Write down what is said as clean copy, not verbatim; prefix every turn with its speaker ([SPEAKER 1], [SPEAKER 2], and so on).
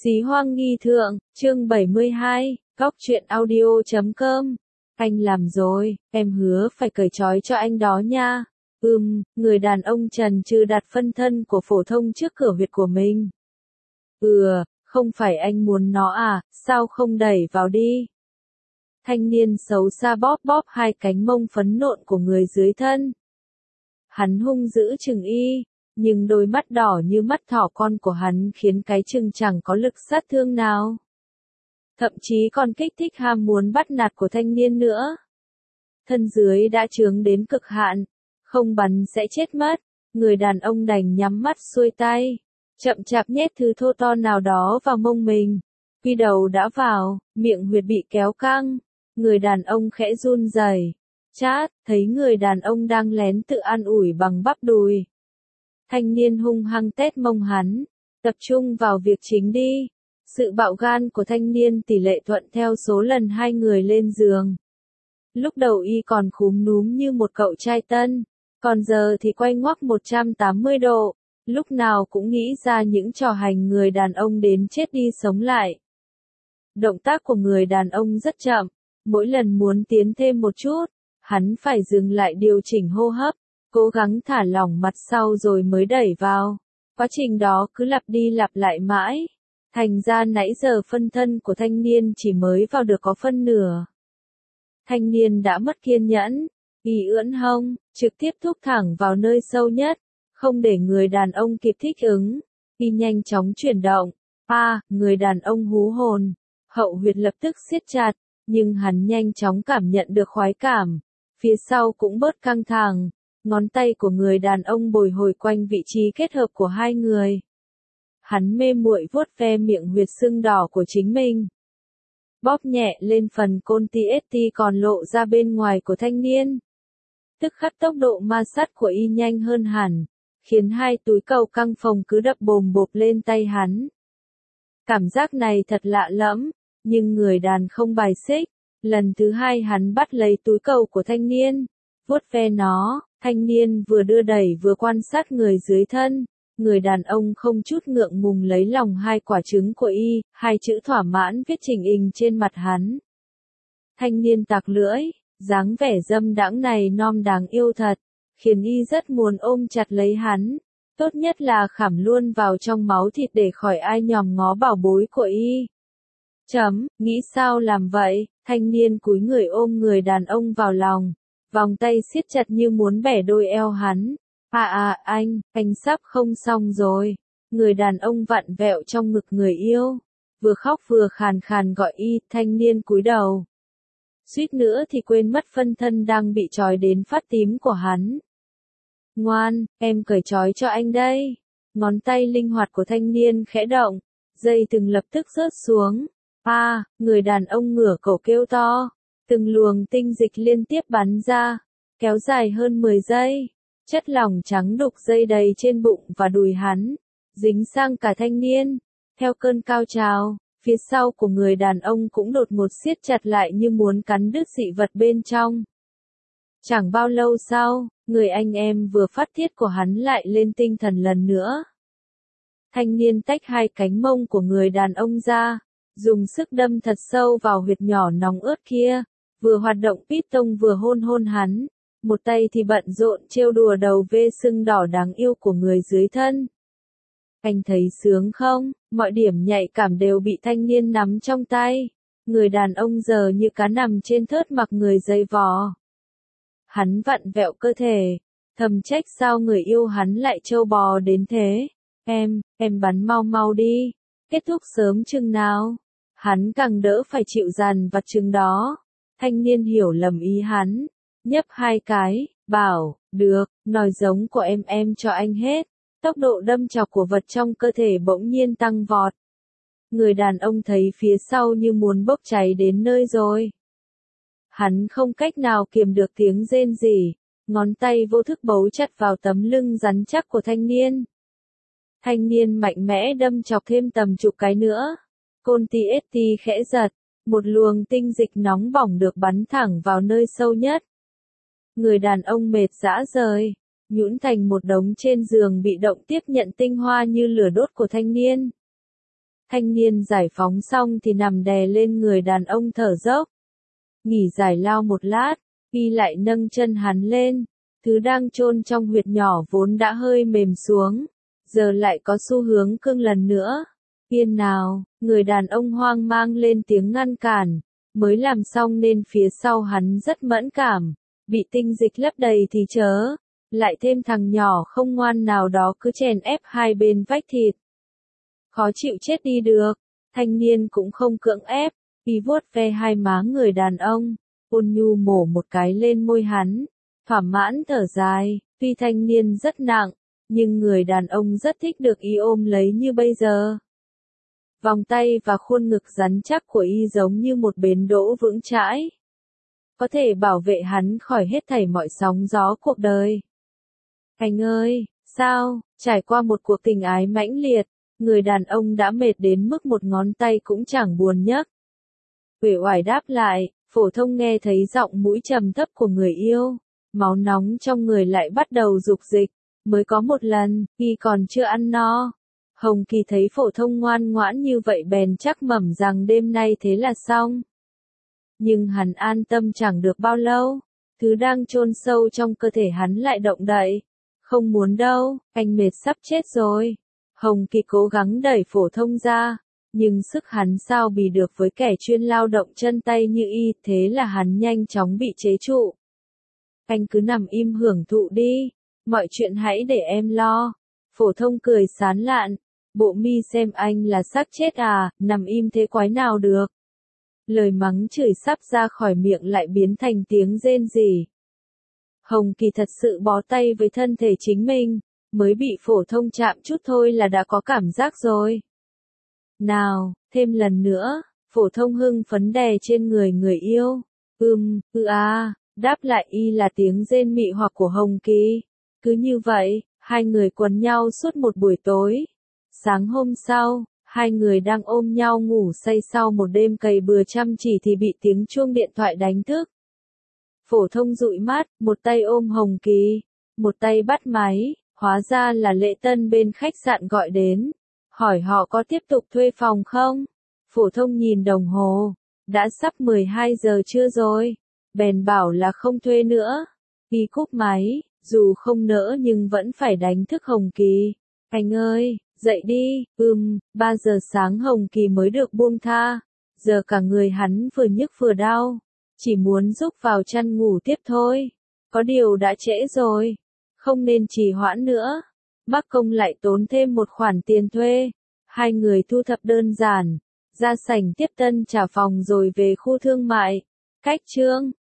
[SPEAKER 1] Xí hoang nghi thượng, chương 72, góc truyện audio.com. Anh làm rồi, em hứa phải cởi trói cho anh đó nha. Người đàn ông trần trừ đặt phân thân của phổ thông trước cửa huyệt của mình. Không phải anh muốn nó à, sao không đẩy vào đi? Thanh niên xấu xa bóp bóp hai cánh mông phấn nộn của người dưới thân. Hắn hung dữ chừng y, nhưng đôi mắt đỏ như mắt thỏ con của hắn khiến cái chừng chẳng có lực sát thương nào. Thậm chí còn kích thích ham muốn bắt nạt của thanh niên nữa. Thân dưới đã chướng đến cực hạn, không bắn sẽ chết mất, người đàn ông đành nhắm mắt xuôi tay, chậm chạp nhét thứ thô to nào đó vào mông mình. Quy đầu đã vào, miệng huyệt bị kéo căng, người đàn ông khẽ run rẩy. Chát, thấy người đàn ông đang lén tự an ủi bằng bắp đùi. Thanh niên hung hăng tét mông hắn, tập trung vào việc chính đi. Sự bạo gan của thanh niên tỷ lệ thuận theo số lần hai người lên giường. Lúc đầu y còn khúm núm như một cậu trai tân, còn giờ thì quay ngoắc 180 độ, lúc nào cũng nghĩ ra những trò hành người đàn ông đến chết đi sống lại. Động tác của người đàn ông rất chậm, mỗi lần muốn tiến thêm một chút, hắn phải dừng lại điều chỉnh hô hấp, cố gắng thả lỏng mặt sau rồi mới đẩy vào. Quá trình đó cứ lặp đi lặp lại mãi. Thành ra nãy giờ phân thân của thanh niên chỉ mới vào được có phân nửa. Thanh niên đã mất kiên nhẫn, y ưỡn hông, trực tiếp thúc thẳng vào nơi sâu nhất, không để người đàn ông kịp thích ứng. Y nhanh chóng chuyển động, người đàn ông hú hồn, hậu huyệt lập tức siết chặt, nhưng hắn nhanh chóng cảm nhận được khoái cảm, phía sau cũng bớt căng thẳng, ngón tay của người đàn ông bồi hồi quanh vị trí kết hợp của hai người. Hắn mê muội vuốt ve miệng huyệt sưng đỏ của chính mình. Bóp nhẹ lên phần côn TST còn lộ ra bên ngoài của thanh niên. Tức khắc tốc độ ma sát của y nhanh hơn hẳn, khiến hai túi cầu căng phồng cứ đập bồm bộp lên tay hắn. Cảm giác này thật lạ lẫm, nhưng người đàn không bài xích. Lần thứ hai hắn bắt lấy túi cầu của thanh niên, vuốt ve nó, thanh niên vừa đưa đẩy vừa quan sát người dưới thân. Người đàn ông không chút ngượng ngùng lấy lòng hai quả trứng của y, hai chữ thỏa mãn viết chỉnh hình trên mặt hắn. Thanh niên tạc lưỡi, dáng vẻ dâm đãng này non đáng yêu thật, khiến y rất muốn ôm chặt lấy hắn, tốt nhất là khảm luôn vào trong máu thịt để khỏi ai nhòm ngó bảo bối của y. Nghĩ sao làm vậy, thanh niên cúi người ôm người đàn ông vào lòng, vòng tay siết chặt như muốn bẻ đôi eo hắn. Anh sắp không xong rồi. Người đàn ông vặn vẹo trong ngực người yêu, vừa khóc vừa khàn khàn gọi y, thanh niên cúi đầu. Suýt nữa thì quên mất phân thân đang bị trói đến phát tím của hắn. Ngoan, em cởi trói cho anh đây. Ngón tay linh hoạt của thanh niên khẽ động, dây thừng lập tức rớt xuống. Người đàn ông ngửa cổ kêu to, từng luồng tinh dịch liên tiếp bắn ra, kéo dài hơn 10 giây. Chất lỏng trắng đục dây đầy trên bụng và đùi hắn, dính sang cả thanh niên. Theo cơn cao trào, phía sau của người đàn ông cũng đột ngột siết chặt lại như muốn cắn đứt dị vật bên trong. Chẳng bao lâu sau, người anh em vừa phát tiết của hắn lại lên tinh thần lần nữa. Thanh niên tách hai cánh mông của người đàn ông ra, dùng sức đâm thật sâu vào huyệt nhỏ nóng ướt kia, vừa hoạt động piston vừa hôn hắn. Một tay thì bận rộn trêu đùa đầu vê sưng đỏ đáng yêu của người dưới thân. Anh thấy sướng không? Mọi điểm nhạy cảm đều bị thanh niên nắm trong tay. Người đàn ông giờ như cá nằm trên thớt mặc người dây vò. Hắn vặn vẹo cơ thể, thầm trách sao người yêu hắn lại trâu bò đến thế. Em bắn mau mau đi, kết thúc sớm chừng nào. Hắn càng đỡ phải chịu dằn vặt chừng đó. Thanh niên hiểu lầm ý hắn. Nhấp hai cái, bảo, được, nói giống của em cho anh hết. Tốc độ đâm chọc của vật trong cơ thể bỗng nhiên tăng vọt. Người đàn ông thấy phía sau như muốn bốc cháy đến nơi rồi. Hắn không cách nào kiềm được tiếng rên rỉ, ngón tay vô thức bấu chặt vào tấm lưng rắn chắc của thanh niên. Thanh niên mạnh mẽ đâm chọc thêm tầm chục cái nữa. Côn TST khẽ giật, một luồng tinh dịch nóng bỏng được bắn thẳng vào nơi sâu nhất. Người đàn ông mệt rã rời, nhũn thành một đống trên giường bị động tiếp nhận tinh hoa như lửa đốt của thanh niên. Thanh niên giải phóng xong thì nằm đè lên người đàn ông thở dốc. Nghỉ giải lao một lát, y lại nâng chân hắn lên, thứ đang chôn trong huyệt nhỏ vốn đã hơi mềm xuống, giờ lại có xu hướng cương lần nữa. Yên nào, người đàn ông hoang mang lên tiếng ngăn cản, mới làm xong nên phía sau hắn rất mẫn cảm, bị tinh dịch lấp đầy thì chớ, lại thêm thằng nhỏ không ngoan nào đó cứ chèn ép hai bên vách thịt. Khó chịu chết đi được, thanh niên cũng không cưỡng ép, y vuốt ve hai má người đàn ông, ôn nhu mổ một cái lên môi hắn, thỏa mãn thở dài, tuy thanh niên rất nặng, nhưng người đàn ông rất thích được y ôm lấy như bây giờ. Vòng tay và khuôn ngực rắn chắc của y giống như một bến đỗ vững chãi, có thể bảo vệ hắn khỏi hết thảy mọi sóng gió cuộc đời. Anh ơi, sao, trải qua một cuộc tình ái mãnh liệt, người đàn ông đã mệt đến mức một ngón tay cũng chẳng buồn nhấc. Uể oải đáp lại, phổ thông nghe thấy giọng mũi trầm thấp của người yêu, máu nóng trong người lại bắt đầu dục dịch, mới có một lần, y còn chưa ăn no. Hồng Kỳ thấy phổ thông ngoan ngoãn như vậy bèn chắc mẩm rằng đêm nay thế là xong. Nhưng hắn an tâm chẳng được bao lâu, thứ đang chôn sâu trong cơ thể hắn lại động đậy. Không muốn đâu, anh mệt sắp chết rồi. Hồng Kỳ cố gắng đẩy phổ thông ra, nhưng sức hắn sao bì được với kẻ chuyên lao động chân tay như y, thế là hắn nhanh chóng bị chế trụ. Anh cứ nằm im hưởng thụ đi, mọi chuyện hãy để em lo. Phổ thông cười sán lạn, bộ mi xem anh là xác chết à, nằm im thế quái nào được. Lời mắng chửi sắp ra khỏi miệng lại biến thành tiếng rên rỉ. Hồng Kỳ thật sự bó tay với thân thể chính mình, mới bị phổ thông chạm chút thôi là đã có cảm giác rồi. Nào, thêm lần nữa, phổ thông hưng phấn đè trên người người yêu. Đáp lại y là tiếng rên mị hoặc của Hồng Kỳ. Cứ như vậy, hai người quấn nhau suốt một buổi tối. Sáng hôm sau, hai người đang ôm nhau ngủ say sau một đêm cày bừa chăm chỉ thì bị tiếng chuông điện thoại đánh thức. Phổ thông dụi mắt, một tay ôm Hồng Kỳ, một tay bắt máy, hóa ra là Lệ Tân bên khách sạn gọi đến, hỏi họ có tiếp tục thuê phòng không? Phổ thông nhìn đồng hồ, đã sắp 12 giờ trưa rồi, bèn bảo là không thuê nữa. Y cúp máy, dù không nỡ nhưng vẫn phải đánh thức Hồng Kỳ. Anh ơi, dậy đi, 3 giờ sáng Hồng Kỳ mới được buông tha, giờ cả người hắn vừa nhức vừa đau, chỉ muốn rúc vào chăn ngủ tiếp thôi. Có điều đã trễ rồi, không nên trì hoãn nữa. Bác Công lại tốn thêm một khoản tiền thuê. Hai người thu thập đơn giản, ra sảnh tiếp tân trả phòng rồi về khu thương mại. Cách chương